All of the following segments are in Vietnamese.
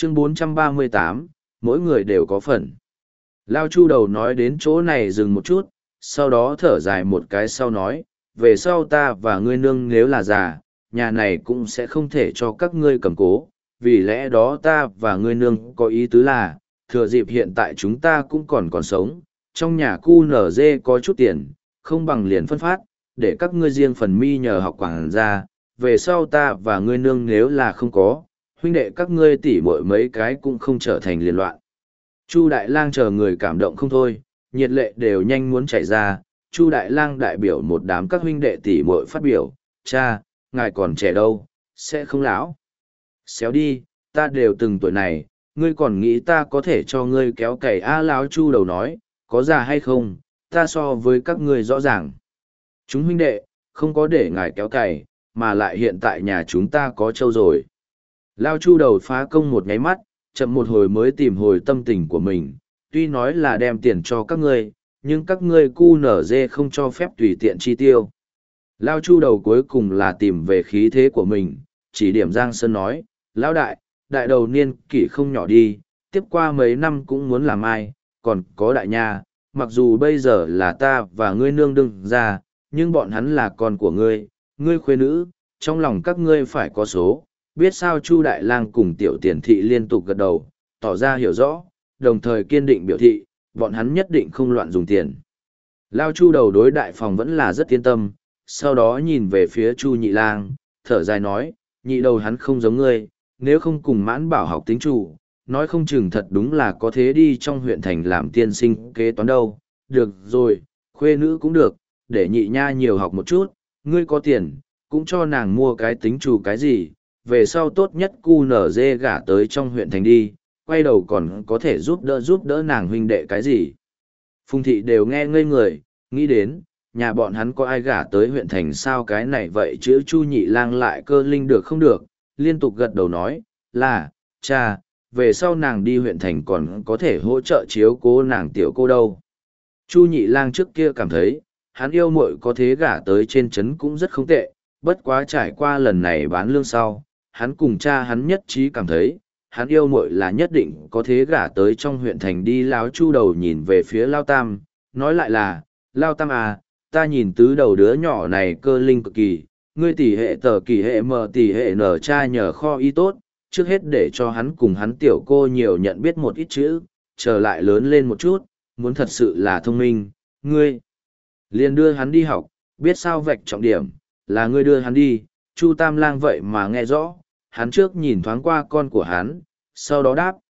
Chương 438, mỗi người đều có phần. Lao Chu đầu nói đến chỗ này dừng một chút, sau đó thở dài một cái sau nói, về sau ta và ngươi nương nếu là già, nhà này cũng sẽ không thể cho các ngươi cầm cố, vì lẽ đó ta và ngươi nương có ý tứ là, thừa dịp hiện tại chúng ta cũng còn sống, trong nhà cu nở dê có chút tiền, không bằng liền phân phát, để các ngươi riêng phần mi nhờ học quảng ra, về sau ta và ngươi nương nếu là không có, huynh đệ các ngươi tỉ muội mấy cái cũng không trở thành liên loạn. Chu Đại Lang chờ người cảm động không thôi, nhiệt lệ đều nhanh muốn chảy ra. Chu Đại Lang đại biểu một đám các huynh đệ tỷ muội phát biểu, cha, ngài còn trẻ đâu, sẽ không lão. Xéo đi, ta đều từng tuổi này, ngươi còn nghĩ ta có thể cho ngươi kéo cày lão Chu đầu nói, có già hay không, ta so với các ngươi rõ ràng. Chúng huynh đệ, không có để ngài kéo cày, mà lại hiện tại nhà chúng ta có trâu rồi. Lao Chu đầu phá công một nháy mắt, chậm một hồi mới tìm hồi tâm tình của mình, tuy nói là đem tiền cho các ngươi, nhưng các ngươi cu nở dê không cho phép tùy tiện chi tiêu. Lao Chu đầu cuối cùng là tìm về khí thế của mình, chỉ điểm Giang Sơn nói, Lão đại đầu niên kỷ không nhỏ đi, tiếp qua mấy năm cũng muốn làm ai, còn có đại nha, mặc dù bây giờ là ta và ngươi nương đương ra, nhưng bọn hắn là con của ngươi khuê nữ, trong lòng các ngươi phải có số. Biết sao Chu Đại Lang cùng Tiểu Tiền Thị liên tục gật đầu, tỏ ra hiểu rõ, đồng thời kiên định biểu thị, bọn hắn nhất định không loạn dùng tiền. Lao Chu đầu đối đại phòng vẫn là rất yên tâm, sau đó nhìn về phía Chu Nhị Lang, thở dài nói, nhị đầu hắn không giống ngươi, nếu không cùng Mãn Bảo học tính chủ, nói không chừng thật đúng là có thế đi trong huyện thành làm tiên sinh kế toán đâu. Được rồi, khuê nữ cũng được, để nhị nha nhiều học một chút, ngươi có tiền, cũng cho nàng mua cái tính chủ cái gì. Về sau tốt nhất cu nở dê gả tới trong huyện thành đi, quay đầu còn có thể giúp đỡ nàng huynh đệ cái gì. Phùng thị đều nghe ngây người, nghĩ đến, nhà bọn hắn có ai gả tới huyện thành sao cái này vậy chữ Chu Nhị Lang lại cơ linh được không được, liên tục gật đầu nói, là, cha, về sau nàng đi huyện thành còn có thể hỗ trợ chiếu cố nàng tiểu cô đâu. Chu Nhị Lang trước kia cảm thấy, hắn yêu muội có thế gả tới trên trấn cũng rất không tệ, bất quá trải qua lần này bán lương sau, hắn cùng cha hắn nhất trí cảm thấy, hắn yêu muội là nhất định có thế gả tới trong huyện thành đi. Láo Chu đầu nhìn về phía Lao Tam, nói lại là, Lao Tam à, ta nhìn tứ đầu đứa nhỏ này cơ linh cực kỳ, ngươi tỷ hệ tờ kỳ hệ mờ tỷ hệ nở cha nhờ kho y tốt, trước hết để cho hắn cùng hắn tiểu cô nhiều nhận biết một ít chữ, trở lại lớn lên một chút, muốn thật sự là thông minh, ngươi liền đưa hắn đi học, biết sao vạch trọng điểm, là ngươi đưa hắn đi. Chu Tam Lang vậy mà nghe rõ, hắn trước nhìn thoáng qua con của hắn, sau đó đáp,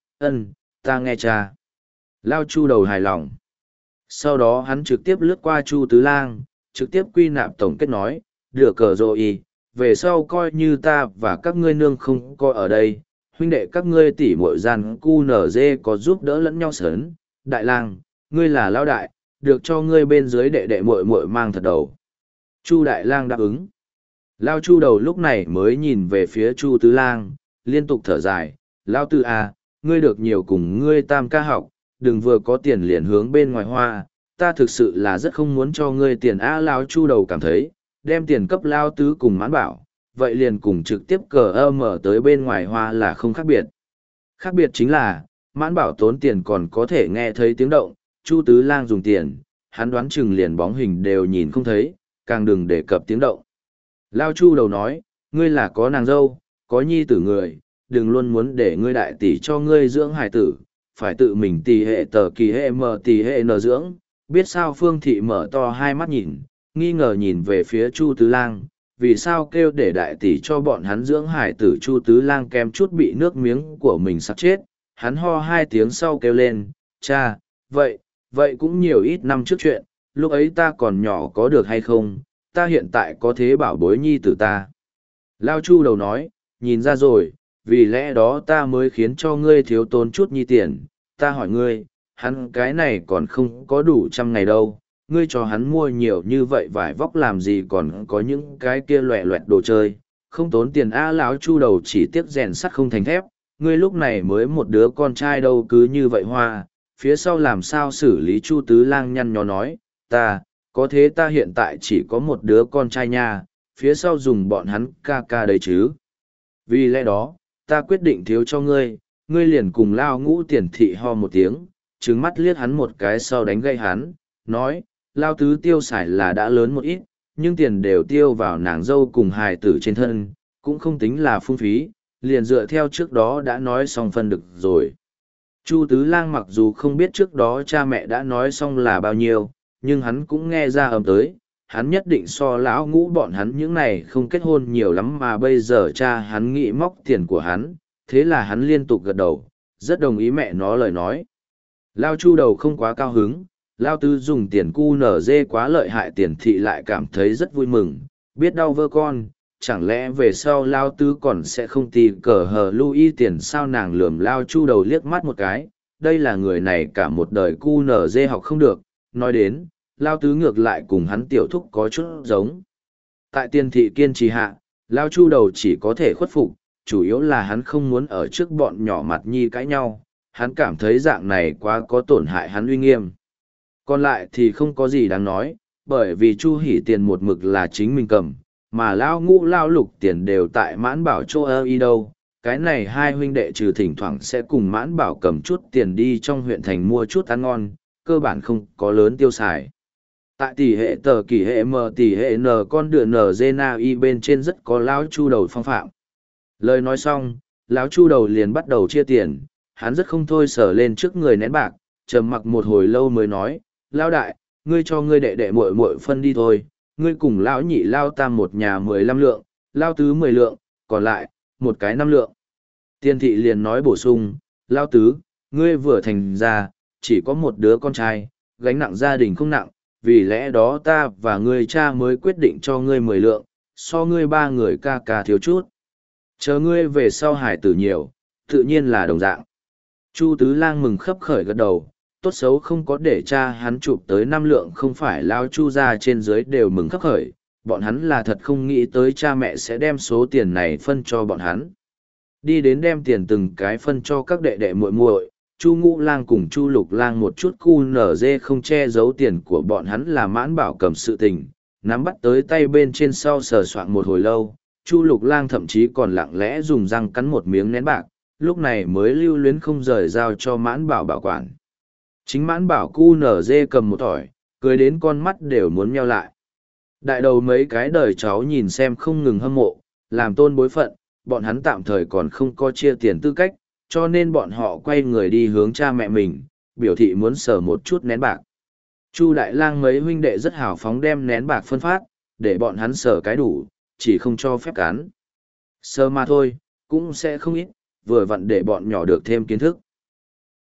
ta nghe cha. Lao Chu đầu hài lòng. Sau đó hắn trực tiếp lướt qua Chu Tứ Lang, trực tiếp quy nạp tổng kết nói, được cờ rồi, về sau coi như ta và các ngươi nương không coi ở đây, huynh đệ các ngươi tỉ muội gian cu nở dê có giúp đỡ lẫn nhau sớn. Đại Lang, ngươi là Lao đại, được cho ngươi bên dưới đệ đệ muội muội mang thật đầu. Chu Đại Lang đáp ứng. Lao Chu đầu lúc này mới nhìn về phía Chu Tứ Lang, liên tục thở dài, Lao Tư à, ngươi được nhiều cùng ngươi Tam ca học, đừng vừa có tiền liền hướng bên ngoài hoa, ta thực sự là rất không muốn cho ngươi tiền Lao Chu đầu cảm thấy, đem tiền cấp Lao Tứ cùng Mãn Bảo, vậy liền cùng trực tiếp cờ mở tới bên ngoài hoa là không khác biệt. Khác biệt chính là, Mãn Bảo tốn tiền còn có thể nghe thấy tiếng động, Chu Tứ Lang dùng tiền, hắn đoán chừng liền bóng hình đều nhìn không thấy, càng đừng đề cập tiếng động. Lao Chu đầu nói, ngươi là có nàng dâu, có nhi tử người, đừng luôn muốn để ngươi đại tỷ cho ngươi dưỡng hài tử, phải tự mình tỷ hệ tờ kỳ hệ mờ tỷ hệ nờ dưỡng. Biết sao Phương Thị mở to hai mắt nhìn, nghi ngờ nhìn về phía Chu Tứ Lang, vì sao kêu để đại tỷ cho bọn hắn dưỡng hài tử. Chu Tứ Lang kém chút bị nước miếng của mình sắp chết, hắn ho hai tiếng sau kêu lên, cha, vậy cũng nhiều ít năm trước chuyện, lúc ấy ta còn nhỏ có được hay không, ta hiện tại có thế bảo bối nhi tử ta. Lao Chu đầu nói, nhìn ra rồi, vì lẽ đó ta mới khiến cho ngươi thiếu tốn chút nhi tiền, ta hỏi ngươi, hắn cái này còn không có đủ 100 ngày đâu, ngươi cho hắn mua nhiều như vậy vải vóc làm gì, còn có những cái kia loẹ loẹt đồ chơi, không tốn tiền Lão Chu đầu chỉ tiếc rèn sắt không thành thép, ngươi lúc này mới một đứa con trai đâu cứ như vậy hoa, phía sau làm sao xử lý. Chu Tứ Lang nhăn nhó nói, có thế ta hiện tại chỉ có một đứa con trai nha, phía sau dùng bọn hắn ca ca đấy chứ. Vì lẽ đó, ta quyết định thiếu cho ngươi, ngươi liền cùng Lao Ngũ Tiền thị ho một tiếng, trừng mắt liếc hắn một cái sau đánh gây hắn, nói, Lao Tứ tiêu xài là đã lớn một ít, nhưng tiền đều tiêu vào nàng dâu cùng hài tử trên thân, cũng không tính là phung phí, liền dựa theo trước đó đã nói xong phân được rồi. Chu Tứ Lang mặc dù không biết trước đó cha mẹ đã nói xong là bao nhiêu, nhưng hắn cũng nghe ra ầm tới, hắn nhất định so lão Ngũ bọn hắn những này không kết hôn nhiều lắm mà bây giờ cha hắn nghĩ móc tiền của hắn, thế là hắn liên tục gật đầu, rất đồng ý mẹ nó lời nói. Lao Chu đầu không quá cao hứng, Lao Tứ dùng tiền cu nở dê quá lợi hại, Tiền thị lại cảm thấy rất vui mừng, biết đau vơ con, chẳng lẽ về sau Lao Tứ còn sẽ không tì cờ hờ Louis tiền sao? Nàng lườm Lao Chu đầu liếc mắt một cái, đây là người này cả một đời cu nở dê học không được, nói đến, Lao Tứ ngược lại cùng hắn tiểu thúc có chút giống. Tại Tiền thị kiên trì hạ, Lao Chu đầu chỉ có thể khuất phục, chủ yếu là hắn không muốn ở trước bọn nhỏ mặt nhi cãi nhau, hắn cảm thấy dạng này quá có tổn hại hắn uy nghiêm. Còn lại thì không có gì đáng nói, bởi vì Chu Hỷ tiền một mực là chính mình cầm, mà Lao Ngũ Lao Lục tiền đều tại Mãn Bảo chỗ ơ y đâu. Cái này hai huynh đệ trừ thỉnh thoảng sẽ cùng Mãn Bảo cầm chút tiền đi trong huyện thành mua chút ăn ngon, cơ bản không có lớn tiêu xài. Tại tỷ hệ tờ kỷ hệ m tỷ hệ n con đựa n na y bên trên rất có Lao Chu đầu phong phạm. Lời nói xong, Lão Chu đầu liền bắt đầu chia tiền, hắn rất không thôi sờ lên trước người nén bạc, trầm mặc một hồi lâu mới nói, Lao đại, ngươi cho ngươi đệ đệ muội muội phân đi thôi, ngươi cùng Lão nhị Lao tam một nhà 15 lượng, Lao tứ 10 lượng, còn lại, một cái 5 lượng. Tiên thị liền nói bổ sung, Lao tứ, ngươi vừa thành ra, chỉ có một đứa con trai, gánh nặng gia đình không nặng, vì lẽ đó ta và ngươi cha mới quyết định cho ngươi 10 lượng, so ngươi ba người ca ca thiếu chút. Chờ ngươi về sau hải tử nhiều, tự nhiên là đồng dạng. Chu Tứ Lang mừng khấp khởi gật đầu, tốt xấu không có để cha hắn chụp tới 5 lượng, không phải Lao Chu ra trên dưới đều mừng khấp khởi, bọn hắn là thật không nghĩ tới cha mẹ sẽ đem số tiền này phân cho bọn hắn. Đi đến đem tiền từng cái phân cho các đệ đệ muội muội, Chu Ngũ Lang cùng Chu Lục Lang một chút cu nở dê không che giấu tiền của bọn hắn là Mãn Bảo cầm sự tình, nắm bắt tới tay bên trên sau sờ soạn một hồi lâu. Chu Lục Lang thậm chí còn lặng lẽ dùng răng cắn một miếng nén bạc, lúc này mới lưu luyến không rời giao cho Mãn Bảo bảo quản. Chính Mãn Bảo cu nở dê cầm một tỏi, cười đến con mắt đều muốn nheo lại. Đại đầu mấy cái đời cháu nhìn xem không ngừng hâm mộ, làm tôn bối phận, bọn hắn tạm thời còn không có chia tiền tư cách, cho nên bọn họ quay người đi hướng cha mẹ mình, biểu thị muốn sờ một chút nén bạc. Chu Đại Lang mấy huynh đệ rất hào phóng đem nén bạc phân phát, để bọn hắn sờ cái đủ, chỉ không cho phép cán. Sờ mà thôi, cũng sẽ không ít, vừa vặn để bọn nhỏ được thêm kiến thức.